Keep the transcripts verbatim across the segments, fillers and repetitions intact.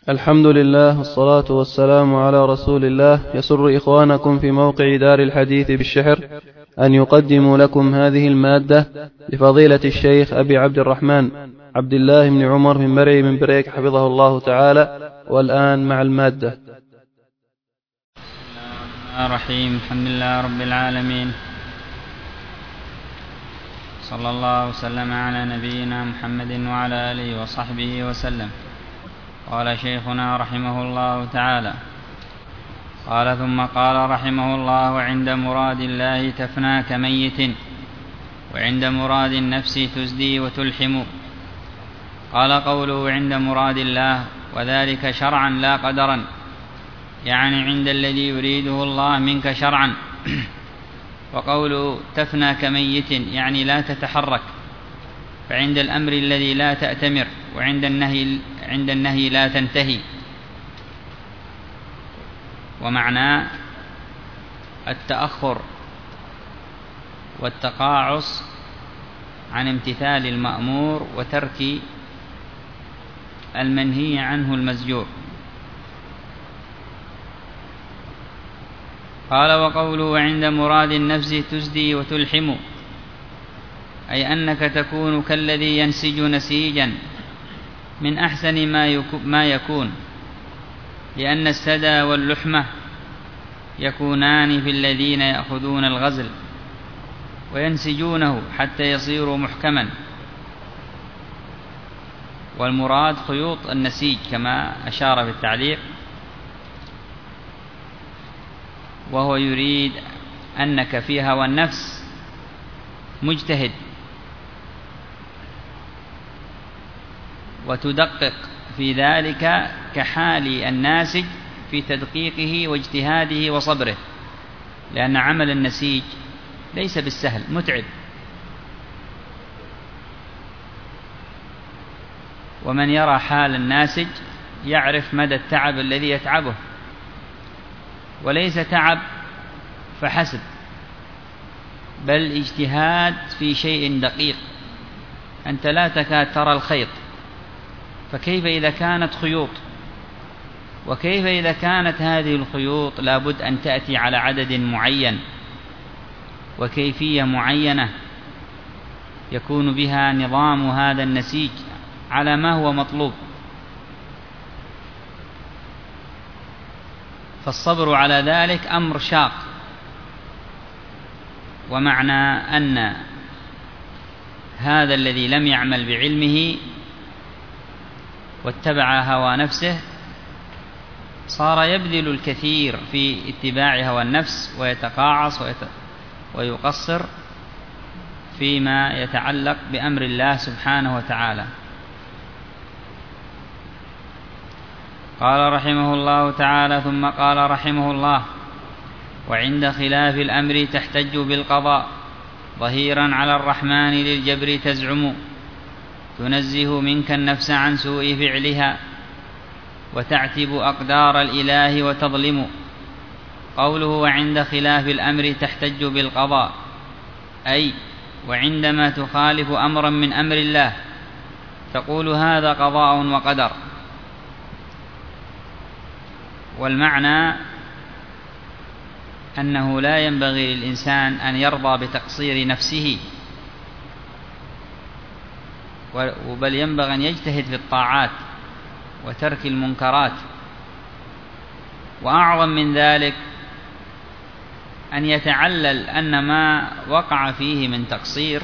الحمد لله والصلاة والسلام على رسول الله. يسر إخوانكم في موقع دار الحديث بالشحر أن يقدموا لكم هذه المادة لفضيلة الشيخ أبي عبد الرحمن عبد الله بن عمر من مرعي من بريك حفظه الله تعالى. والآن مع المادة. الرحيم. الحمد لله رب العالمين، صلى الله وسلم على نبينا محمد وعلى آله وصحبه وسلم. قال شيخنا رحمه الله تعالى: قال ثم قال رحمه الله: عند مراد الله تفنى كميت، وعند مراد النفس تزدي وتلحم. قال قوله عند مراد الله وذلك شرعا لا قدرا، يعني عند الذي يريده الله منك شرعا. وقوله تفنى كميت يعني لا تتحرك، فعند الأمر الذي لا تأتمر، وعند النهي, عند النهي لا تنتهي. ومعنى التأخر والتقاعس عن امتثال المأمور وترك المنهي عنه المزجور. قال وقوله عند مراد النفس تزدي وتلحم، أي أنك تكون كالذي ينسج نسيجا من أحسن ما يكون، لأن السدى واللحمة يكونان في الذين يأخذون الغزل وينسجونه حتى يصيروا محكما. والمراد خيوط النسيج كما أشار في التعليق، وهو يريد أنك في هوى النفس مجتهد وتدقق في ذلك كحال الناسج في تدقيقه واجتهاده وصبره، لأن عمل النسيج ليس بالسهل، متعب. ومن يرى حال الناسج يعرف مدى التعب الذي يتعبه، وليس تعب فحسب، بل اجتهاد في شيء دقيق أنت لا تكاد ترى الخيط، فكيف إذا كانت خيوط؟ وكيف إذا كانت هذه الخيوط لابد أن تأتي على عدد معين وكيفية معينة يكون بها نظام هذا النسيج على ما هو مطلوب. فالصبر على ذلك أمر شاق. ومعنى أن هذا الذي لم يعمل بعلمه واتبع هوى نفسه صار يبذل الكثير في اتباع هوى النفس ويتقاعس ويقصر فيما يتعلق بأمر الله سبحانه وتعالى. قال رحمه الله تعالى: ثم قال رحمه الله: وعند خلاف الأمر تحتج بالقضاء ظهيرا على الرحمن للجبر تزعم، تنزه منك النفس عن سوء فعلها وتعتب أقدار الإله وتظلم. قوله وعند خلاف الأمر تحتج بالقضاء، أي وعندما تخالف أمرا من أمر الله تقول هذا قضاء وقدر. والمعنى أنه لا ينبغي للإنسان أن يرضى بتقصير نفسه، بل ينبغي أن يجتهد في الطاعات وترك المنكرات. وأعظم من ذلك أن يتعلل أن ما وقع فيه من تقصير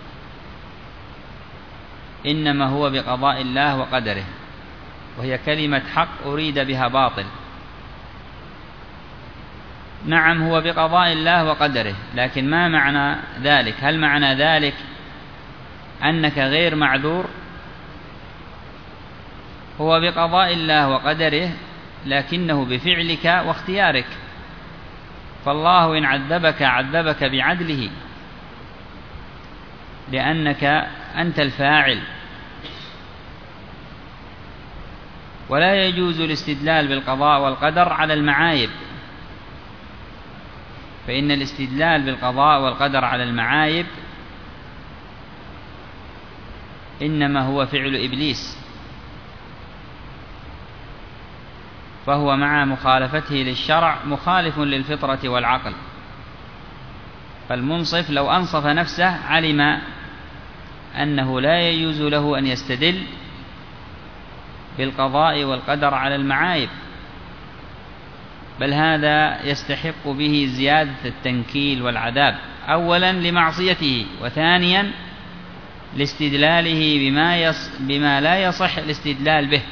إنما هو بقضاء الله وقدره، وهي كلمة حق أريد بها باطل. نعم هو بقضاء الله وقدره، لكن ما معنى ذلك؟ هل معنى ذلك أنك غير معذور؟ هو بقضاء الله وقدره لكنه بفعلك واختيارك، فالله إن عذبك عذبك بعدله لأنك أنت الفاعل. ولا يجوز الاستدلال بالقضاء والقدر على المعايب، فإن الاستدلال بالقضاء والقدر على المعايب إنما هو فعل إبليس، فهو مع مخالفته للشرع مخالف للفطرة والعقل. فالمنصف لو أنصف نفسه علم أنه لا يجوز له أن يستدل بالقضاء والقدر على المعايب، بل هذا يستحق به زيادة التنكيل والعذاب، أولا لمعصيته، وثانيا لاستدلاله بما, يص بما لا يصح الاستدلال به.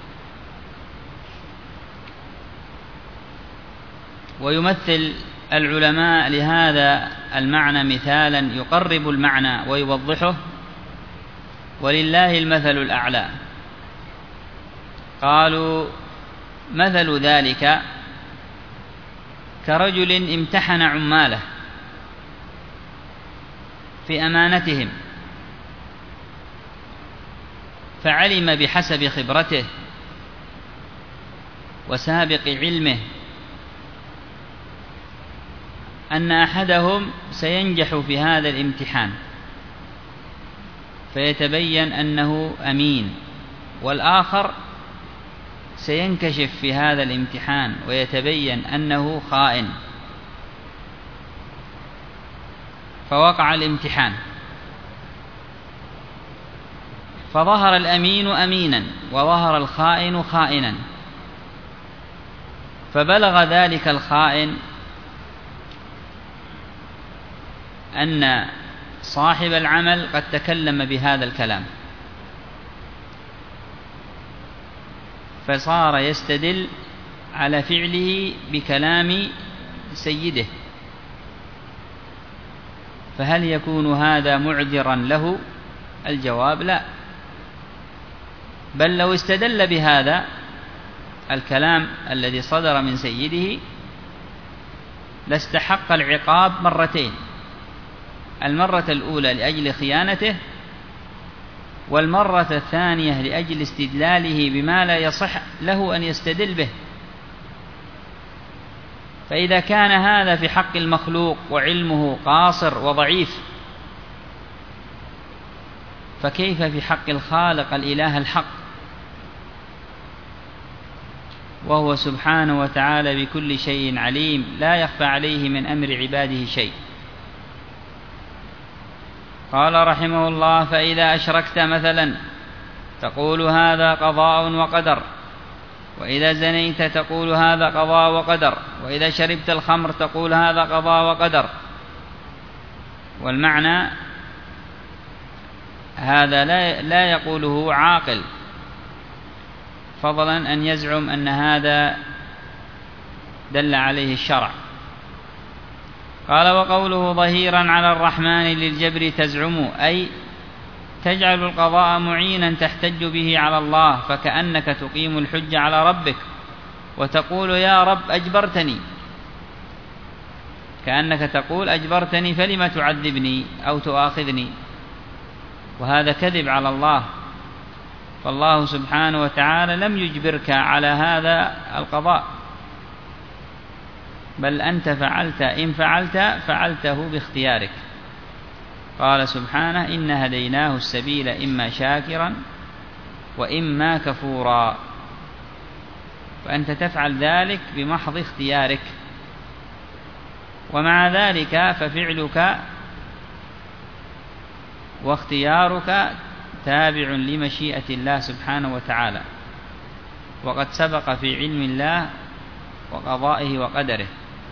ويمثل العلماء لهذا المعنى مثالا يقرب المعنى ويوضحه، ولله المثل الأعلى. قالوا مثل ذلك كرجل امتحن عماله في أمانتهم، فعلم بحسب خبرته وسابق علمه أن أحدهم سينجح في هذا الامتحان فيتبين أنه أمين، والآخر سينكشف في هذا الامتحان ويتبين أنه خائن، فوقع الامتحان، فظهر الأمين أمينا وظهر الخائن خائنا، فبلغ ذلك الخائن أن صاحب العمل قد تكلم بهذا الكلام، فصار يستدل على فعله بكلام سيده. فهل يكون هذا معذرا له؟ الجواب لا، بل لو استدل بهذا الكلام الذي صدر من سيده لاستحق العقاب مرتين، المرة الأولى لأجل خيانته، والمرة الثانية لأجل استدلاله بما لا يصح له أن يستدل به. فإذا كان هذا في حق المخلوق وعلمه قاصر وضعيف، فكيف في حق الخالق الإله الحق، وهو سبحانه وتعالى بكل شيء عليم، لا يخفى عليه من أمر عباده شيء. قال رحمه الله: فإذا أشركت مثلا تقول هذا قضاء وقدر، وإذا زنيت تقول هذا قضاء وقدر، وإذا شربت الخمر تقول هذا قضاء وقدر. والمعنى هذا لا, لا يقوله عاقل، فضلا أن يزعم أن هذا دل عليه الشرع. قال: وقوله ظهيرا على الرحمن للجبر تزعم، أي تجعل القضاء معينا تحتج به على الله، فكأنك تقيم الحج على ربك وتقول يا رب أجبرتني، كأنك تقول أجبرتني فلم تعذبني أو تؤاخذني، وهذا كذب على الله، فالله سبحانه وتعالى لم يجبرك على هذا القضاء، بل أنت فعلت، إن فعلت فعلته باختيارك. قال سبحانه: إن هديناه السبيل إما شاكرا وإما كفورا، فأنت تفعل ذلك بمحض اختيارك، ومع ذلك ففعلك واختيارك تابع لمشيئة الله سبحانه وتعالى، وقد سبق في علم الله وقضائه وقدره.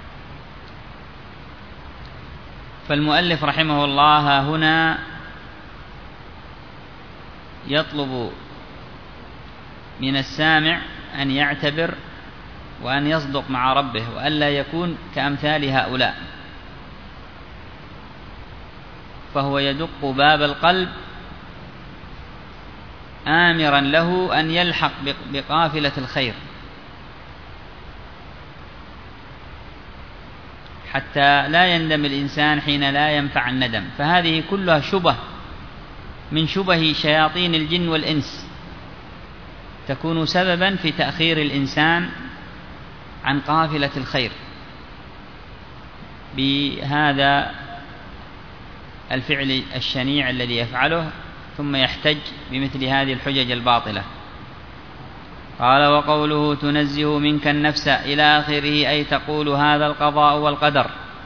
فالمؤلف رحمه الله هنا يطلب من السامع أن يعتبر وأن يصدق مع ربه، وألا يكون كأمثال هؤلاء، فهو يدق باب القلب آمرا له أن يلحق بقافلة الخير، حتى لا يندم الإنسان حين لا ينفع الندم. فهذه كلها شبه من شبه شياطين الجن والإنس، تكون سببا في تأخير الإنسان عن قافلة الخير بهذا الفعل الشنيع الذي يفعله، ثم يحتج بمثل هذه الحجج الباطلة. قال: وقوله تنزه منك النفس إلى آخره، أي تقول هذا القضاء والقدر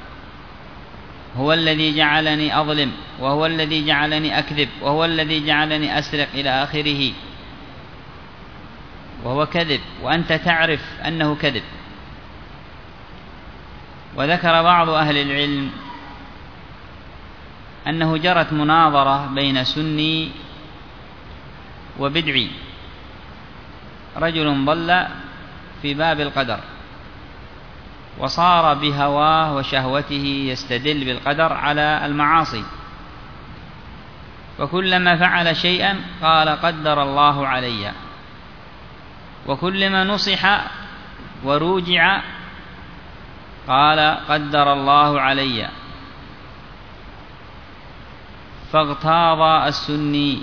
هو الذي جعلني أظلم، وهو الذي جعلني أكذب، وهو الذي جعلني أسرق إلى آخره، وهو كذب وأنت تعرف أنه كذب. وذكر بعض أهل العلم أنه جرت مناظرة بين سني وبدعي، رجل ضل في باب القدر وصار بهواه وشهوته يستدل بالقدر على المعاصي، وكلما فعل شيئا قال قدر الله علي، وكلما نصح وروجع قال قدر الله علي. فاغتاظ السني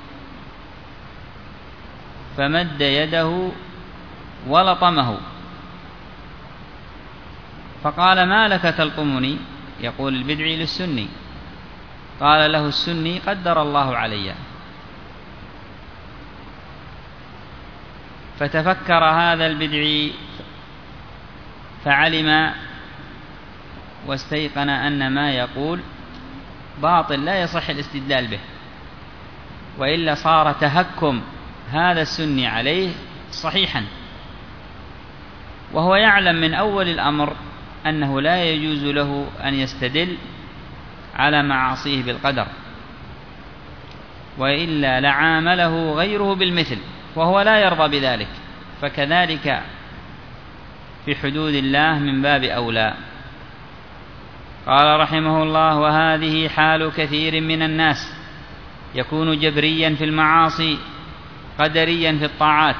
فمد يده ولطمه، فقال: ما لك تلطمني؟ يقول البدعي للسني. قال له السني: قدر الله علي. فتفكر هذا البدعي فعلم واستيقن أن ما يقول باطل لا يصح الاستدلال به، وإلا صار تهكم هذا السني عليه صحيحا، وهو يعلم من أول الأمر أنه لا يجوز له أن يستدل على معاصيه بالقدر، وإلا لعامله غيره بالمثل، وهو لا يرضى بذلك، فكذلك في حدود الله من باب أولى. قال رحمه الله: وهذه حال كثير من الناس، يكون جبريا في المعاصي قدريا في الطاعات.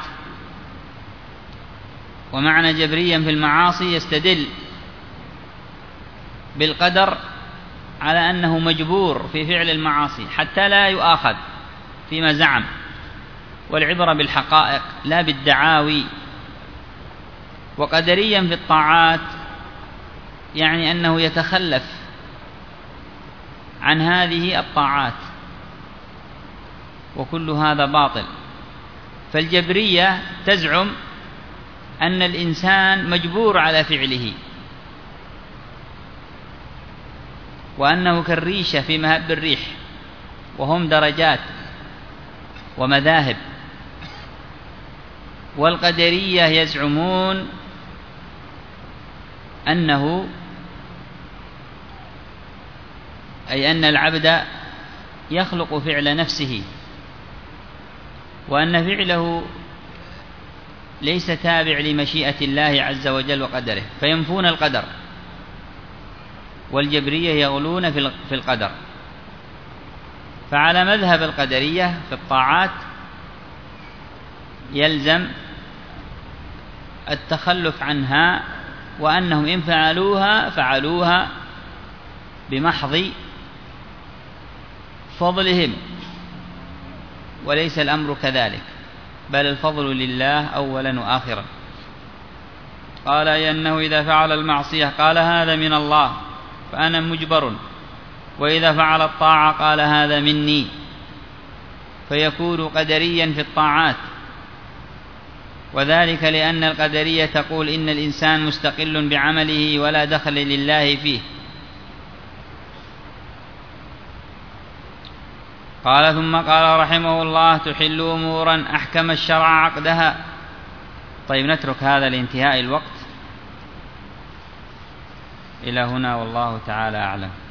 ومعنى جبريا في المعاصي يستدل بالقدر على أنه مجبور في فعل المعاصي حتى لا يؤاخذ فيما زعم، والعبرة بالحقائق لا بالدعاوي. وقدريا في الطاعات يعني أنه يتخلف عن هذه الطاعات، وكل هذا باطل. فالجبرية تزعم أن الإنسان مجبور على فعله، وأنه كالريشة في مهب الريح، وهم درجات ومذاهب. والقدرية يزعمون أنه أي أن العبد يخلق فعل نفسه، وأن فعله ليس تابع لمشيئة الله عز وجل وقدره، فينفون القدر. والجبرية يغلون في القدر. فعلى مذهب القدرية في الطاعات يلزم التخلف عنها، وأنهم إن فعلوها فعلوها بمحض فضلهم، وليس الأمر كذلك، بل الفضل لله أولا وآخرا. قال: أنه إذا فعل المعصية قال هذا من الله فأنا مجبر، وإذا فعل الطاعة قال هذا مني، فيكون قدريا في الطاعات. وذلك لأن القدرية تقول إن الإنسان مستقل بعمله ولا دخل لله فيه. قال: ثم قال رحمه الله: تحل أمورا أحكم الشرع عقدها. طيب، نترك هذا لانتهاء الوقت إلى هنا، والله تعالى أعلم.